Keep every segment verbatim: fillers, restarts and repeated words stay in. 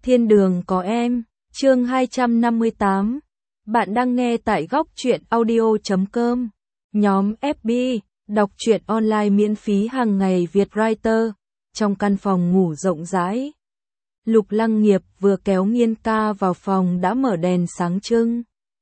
Thiên đường có em, chương hai trăm năm mươi tám. Bạn đang nghe tại góc truyện audio chấm com. Nhóm ép bê, đọc truyện online miễn phí hàng ngày Việt Writer. Trong căn phòng ngủ rộng rãi, Lục Lăng Nghiệp vừa kéo Nghiên Ca vào phòng đã mở đèn sáng trưng.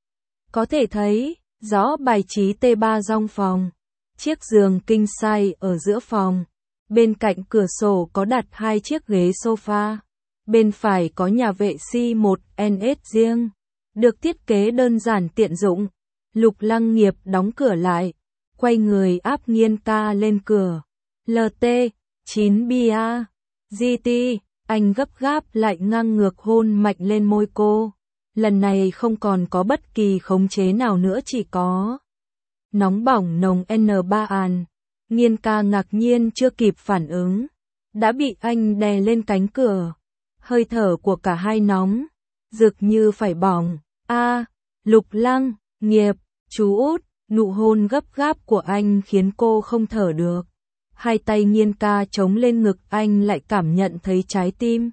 Có thể thấy rõ bài trí T ba trong phòng. Chiếc giường king size ở giữa phòng. Bên cạnh cửa sổ có đặt hai chiếc ghế sofa. Bên phải có nhà vệ sinh một en ét riêng, được thiết kế đơn giản tiện dụng. Lục Lăng Nghiệp đóng cửa lại, quay người áp Nghiên Ca lên cửa. lờ tê chín bê a, giê tê, anh gấp gáp lại ngang ngược hôn mạnh lên môi cô. Lần này không còn có bất kỳ khống chế nào nữa, chỉ có nóng bỏng nồng en ba an. Nghiên Ca ngạc nhiên chưa kịp phản ứng, đã bị anh đè lên cánh cửa. Hơi thở của cả hai nóng, rực như phải bỏng. A, à, Lục Lăng Nghiệp, chú út, nụ hôn gấp gáp của anh khiến cô không thở được. Hai tay Nghiên Ca chống lên ngực anh, lại cảm nhận thấy trái tim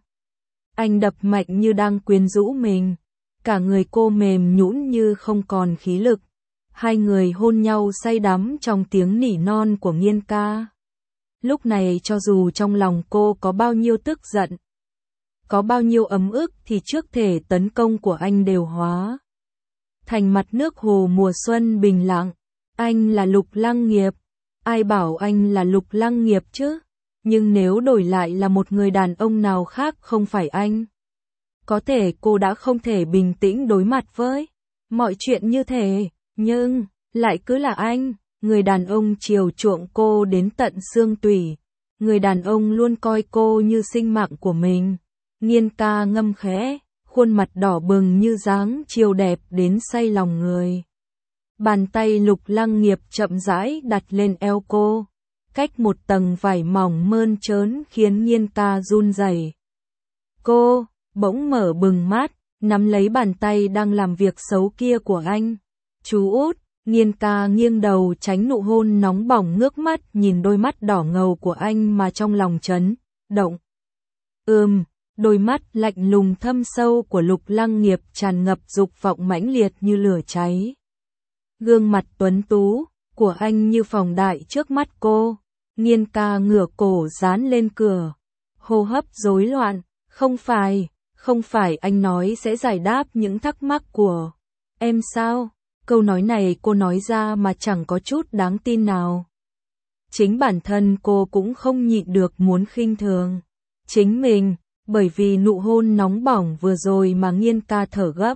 anh đập mạnh như đang quyến rũ mình. Cả người cô mềm nhũn như không còn khí lực. Hai người hôn nhau say đắm trong tiếng nỉ non của Nghiên Ca. Lúc này cho dù trong lòng cô có bao nhiêu tức giận, có bao nhiêu ấm ức, thì trước thể tấn công của anh đều hóa thành mặt nước hồ mùa xuân bình lặng. Anh là Lục Lăng Nghiệp. Ai bảo anh là Lục Lăng Nghiệp chứ? Nhưng nếu đổi lại là một người đàn ông nào khác không phải anh, có thể cô đã không thể bình tĩnh đối mặt với mọi chuyện như thế. Nhưng lại cứ là anh, người đàn ông chiều chuộng cô đến tận xương tủy. Người đàn ông luôn coi cô như sinh mạng của mình. Nghiên Ca ngâm khẽ, khuôn mặt đỏ bừng như dáng chiều đẹp đến say lòng người. Bàn tay Lục Lăng Nghiệp chậm rãi đặt lên eo cô, cách một tầng vải mỏng mơn trớn khiến Nghiên Ca run rẩy. Cô bỗng mở bừng mắt, nắm lấy bàn tay đang làm việc xấu kia của anh. Chú út. Nghiên Ca nghiêng đầu tránh nụ hôn nóng bỏng, ngước mắt nhìn đôi mắt đỏ ngầu của anh mà trong lòng chấn động. Ừm, đôi mắt lạnh lùng thâm sâu của Lục Lăng Nghiệp tràn ngập dục vọng mãnh liệt như lửa cháy. Gương mặt tuấn tú của anh như phóng đại trước mắt cô. Nghiên Ca ngửa cổ dán lên cửa, hô hấp rối loạn. Không phải, không phải anh nói sẽ giải đáp những thắc mắc của em sao? Câu nói này cô nói ra mà chẳng có chút đáng tin nào. Chính bản thân cô cũng không nhịn được muốn khinh thường chính mình, bởi vì nụ hôn nóng bỏng vừa rồi mà Nghiên Ca thở gấp.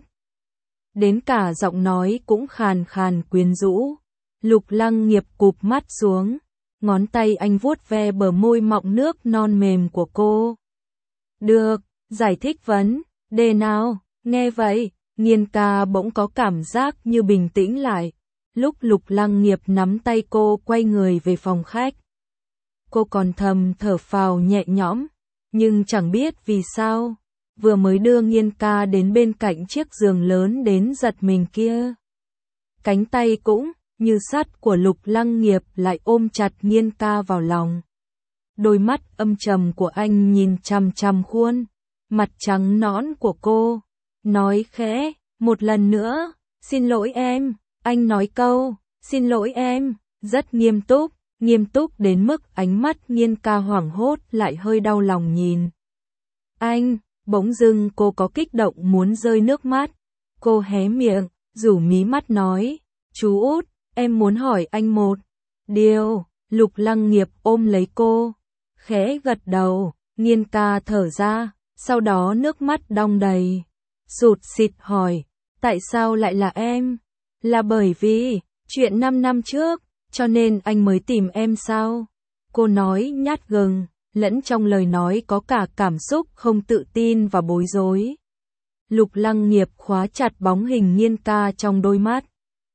Đến cả giọng nói cũng khàn khàn quyến rũ. Lục Lăng Nghiệp cụp mắt xuống, ngón tay anh vuốt ve bờ môi mọng nước non mềm của cô. Được, giải thích vấn đề nào? Nghe vậy, Nghiên Ca bỗng có cảm giác như bình tĩnh lại. Lúc Lục Lăng Nghiệp nắm tay cô quay người về phòng khách, cô còn thầm thở phào nhẹ nhõm, nhưng chẳng biết vì sao, vừa mới đưa Nghiên Ca đến bên cạnh chiếc giường lớn đến giật mình kia, cánh tay cũng như sắt của Lục Lăng Nghiệp lại ôm chặt Nghiên Ca vào lòng. Đôi mắt âm trầm của anh nhìn chằm chằm khuôn mặt trắng nõn của cô, nói khẽ, một lần nữa, xin lỗi em. Anh nói câu, xin lỗi em, rất nghiêm túc, nghiêm túc đến mức ánh mắt Nghiên Ca hoảng hốt lại hơi đau lòng nhìn anh. Bỗng dưng cô có kích động muốn rơi nước mắt. Cô hé miệng, rủ mí mắt nói, chú út, em muốn hỏi anh một điều. Lục Lăng Nghiệp ôm lấy cô, khẽ gật đầu. Nghiên Ca thở ra, sau đó nước mắt đong đầy, sụt sịt hỏi, tại sao lại là em? Là bởi vì chuyện năm năm trước, cho nên anh mới tìm em sao? Cô nói nhát gừng, lẫn trong lời nói có cả cảm xúc không tự tin và bối rối. Lục Lăng Nghiệp khóa chặt bóng hình Nghiên Ca trong đôi mắt.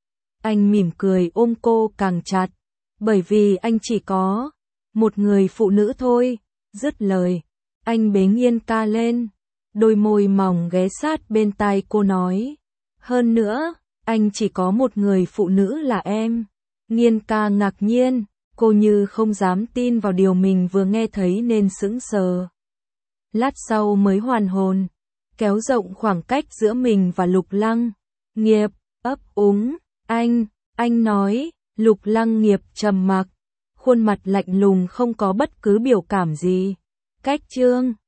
Anh mỉm cười ôm cô càng chặt, bởi vì anh chỉ có một người phụ nữ thôi. Dứt lời, anh bế Nghiên Ca lên, đôi môi mỏng ghé sát bên tai cô nói, hơn nữa, anh chỉ có một người phụ nữ là em. Nghiên Ca ngạc nhiên, cô như không dám tin vào điều mình vừa nghe thấy nên sững sờ. Lát sau mới hoàn hồn, kéo rộng khoảng cách giữa mình và Lục Lăng. Nghiệp, ấp úng, anh, anh nói, Lục Lăng Nghiệp trầm mặc, khuôn mặt lạnh lùng không có bất cứ biểu cảm gì. Cách Trương